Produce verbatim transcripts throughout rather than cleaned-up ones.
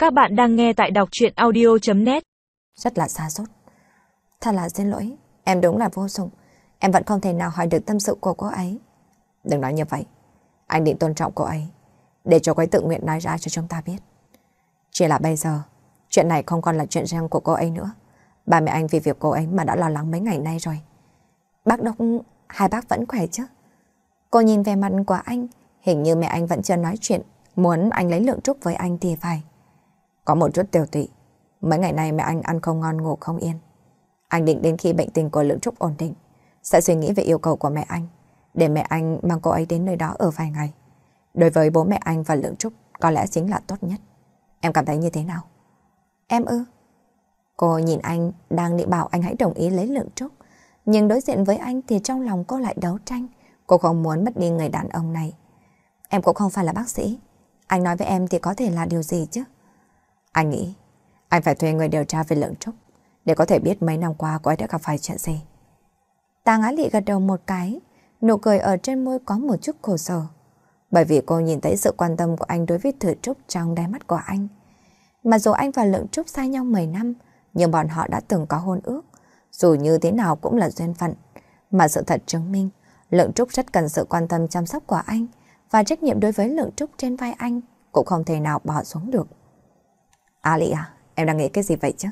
Các bạn đang nghe tại đọc truyện audio chấm net. Rất là xa sút. Thật là xin lỗi, em đúng là vô dụng. Em vẫn không thể nào hỏi được tâm sự của cô ấy. Đừng nói như vậy. Anh định tôn trọng cô ấy, để cho cô ấy tự nguyện nói ra cho chúng ta biết. Chỉ là bây giờ, chuyện này không còn là chuyện riêng của cô ấy nữa. Ba mẹ anh vì việc cô ấy mà đã lo lắng mấy ngày nay rồi. Bác Đốc, hai bác vẫn khỏe chứ? Cô nhìn về mặt của anh, hình như mẹ anh vẫn chưa nói chuyện, muốn anh lấy Lượng Trúc với anh thì phải. Có một chút tiểu tụy. Mấy ngày nay mẹ anh ăn không ngon ngủ không yên. Anh định đến khi bệnh tình của Lượng Trúc ổn định, sẽ suy nghĩ về yêu cầu của mẹ anh, để mẹ anh mang cô ấy đến nơi đó ở vài ngày. Đối với bố mẹ anh và Lượng Trúc, có lẽ chính là tốt nhất. Em cảm thấy như thế nào? Em ư? Cô nhìn anh đang định bảo anh hãy đồng ý lấy Lượng Trúc, nhưng đối diện với anh thì trong lòng cô lại đấu tranh. Cô không muốn mất đi người đàn ông này. Em cũng không phải là bác sĩ. Anh nói với em thì có thể là điều gì chứ? Anh nghĩ anh phải thuê người điều tra về Lượng Trúc, để có thể biết mấy năm qua cô ấy đã gặp phải chuyện gì. Tàng Á Lị gật đầu một cái, nụ cười ở trên môi có một chút khổ sở. Bởi vì cô nhìn thấy sự quan tâm của anh đối với Thử Trúc trong đáy mắt của anh. Mà dù anh và Lượng Trúc xa nhau mười năm, nhưng bọn họ đã từng có hôn ước. Dù như thế nào cũng là duyên phận. Mà sự thật chứng minh, Lượng Trúc rất cần sự quan tâm chăm sóc của anh, và trách nhiệm đối với Lượng Trúc trên vai anh cũng không thể nào bỏ xuống được. Á Lị à, em đang nghĩ cái gì vậy chứ?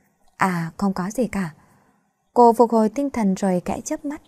À, không có gì cả. Cô phục hồi tinh thần rồi kẽ chớp mắt.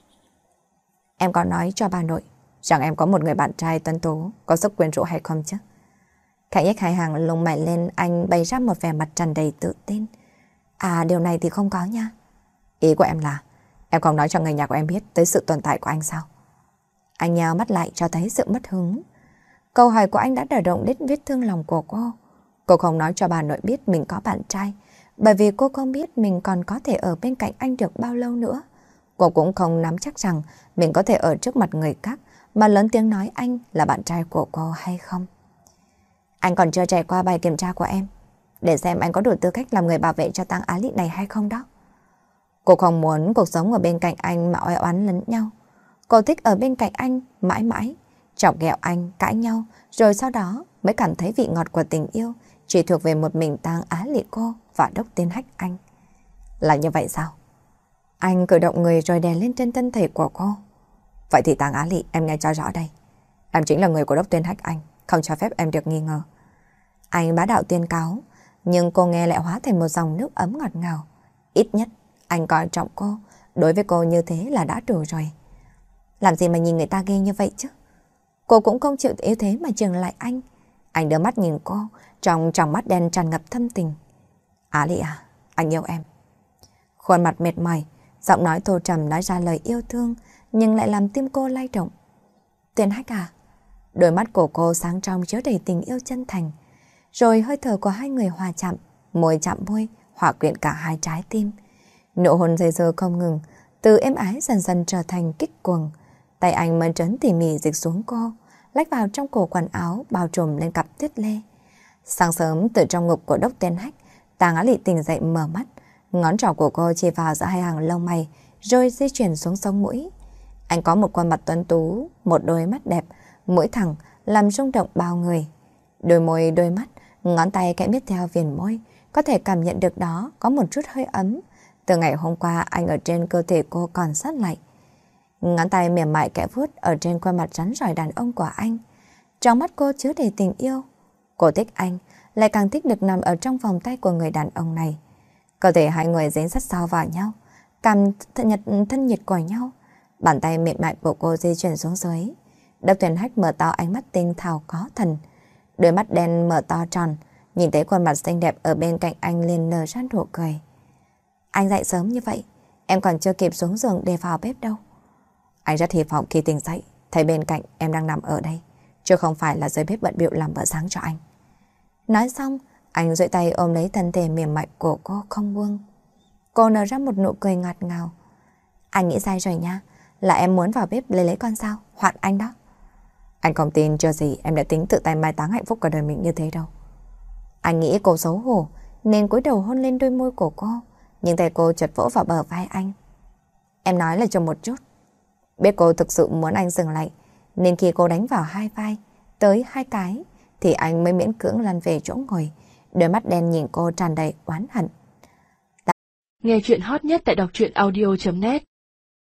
Em có nói cho bà nội rằng em có một người bạn trai tuấn tú, có sức quyến rũ hay không chứ? Khải Nhất hai hàng lông mày lên, anh bày ra một vẻ mặt tràn đầy tự tin. À, điều này thì không có nha. Ý của em là em không nói cho người nhà của em biết tới sự tồn tại của anh sao? Anh nhào mắt lại cho thấy sự mất hứng. Câu hỏi của anh đã đả động đến vết thương lòng của cô. Cô không nói cho bà nội biết mình có bạn trai, bởi vì cô không biết mình còn có thể ở bên cạnh anh được bao lâu nữa. Cô cũng không nắm chắc rằng mình có thể ở trước mặt người khác mà lớn tiếng nói anh là bạn trai của cô hay không. Anh còn chưa trải qua bài kiểm tra của em, để xem anh có đủ tư cách làm người bảo vệ cho Tang Á Lị này hay không đó. Cô không muốn cuộc sống ở bên cạnh anh mà oai oán lẫn nhau. Cô thích ở bên cạnh anh mãi mãi, chọc ghẹo anh, cãi nhau, rồi sau đó mới cảm thấy vị ngọt của tình yêu chỉ thuộc về một mình Tang Á Lị cô và Đốc Tiên Hách anh. Là như vậy sao? Anh cử động người rồi đè lên trên thân thể của cô. Vậy thì Tang Á Lị, em nghe cho rõ đây. Em chính là người của Đốc Tiên Hách anh, không cho phép em được nghi ngờ. Anh bá đạo tuyên cáo, nhưng cô nghe lại hóa thành một dòng nước ấm ngọt ngào. Ít nhất, anh coi trọng cô, đối với cô như thế là đã đủ rồi. Làm gì mà nhìn người ta ghê như vậy chứ? Cô cũng không chịu yếu thế mà chừng lại anh. Anh đưa mắt nhìn cô, trong tròng mắt đen tràn ngập thâm tình. Á Lị à, anh yêu em. Khuôn mặt mệt mỏi, giọng nói thô trầm nói ra lời yêu thương, nhưng lại làm tim cô lay động. Tiên Hách à? Đôi mắt của cô sáng trong chứa đầy tình yêu chân thành. Rồi hơi thở của hai người hòa chạm, môi chạm môi, hòa quyện cả hai trái tim. Nụ hôn dây dưa không ngừng, từ êm ái dần dần trở thành kích cuồng. Tay anh mơn trớn tỉ mỉ dịch xuống cô, lách vào trong cổ quần áo, bao trùm lên cặp tuyết lê. Sáng sớm từ trong ngực của Đốc Tiên Hách, Tang Á Lị tỉnh dậy mở mắt, ngón trỏ của cô chỉ vào giữa hai hàng lông mày, rồi di chuyển xuống sống mũi. Anh có một khuôn mặt tuấn tú, một đôi mắt đẹp, mũi thẳng, làm rung động bao người. Đôi môi, đôi mắt, ngón tay kẽ miết theo viền môi, có thể cảm nhận được đó có một chút hơi ấm. Từ ngày hôm qua anh ở trên cơ thể cô còn sát lại. Ngón tay mềm mại kẽ vuốt ở trên khuôn mặt rắn rỏi đàn ông của anh. Trong mắt cô chứa đầy tình yêu. Cô thích anh, lại càng thích được nằm ở trong vòng tay của người đàn ông này. Cơ thể hai người dính sát sao vào nhau, cảm thân nhiệt, thân nhiệt của nhau. Bàn tay mềm mại của cô di chuyển xuống dưới. Đốc Tiên Hách mở to ánh mắt tinh thảo có thần. Đôi mắt đen mở to tròn, nhìn thấy khuôn mặt xinh đẹp ở bên cạnh anh liền nở ra nụ cười. Anh dậy sớm như vậy, em còn chưa kịp xuống giường để vào bếp đâu. Anh rất hy vọng khi tỉnh dậy, thấy bên cạnh em đang nằm ở đây, chứ không phải là dưới bếp bận bịu làm bữa sáng cho anh. Nói xong, anh duỗi tay ôm lấy thân thể mềm mại của cô không buông. Cô nở ra một nụ cười ngọt ngào. Anh nghĩ sai rồi nha, là em muốn vào bếp lấy lấy con sao, hoạn anh đó. Anh không tin chưa gì em đã tính tự tay mai táng hạnh phúc của đời mình như thế đâu. Anh nghĩ cô xấu hổ, nên cúi đầu hôn lên đôi môi của cô, nhưng tay cô chợt vỗ vào bờ vai anh. Em nói là cho một chút. Biết cô thực sự muốn anh dừng lại, nên khi cô đánh vào hai vai, tới hai cái, thì anh mới miễn cưỡng lăn về chỗ ngồi, đôi mắt đen nhìn cô tràn đầy oán hận. Nghe chuyện hot nhất tại đọc truyện audio chấm net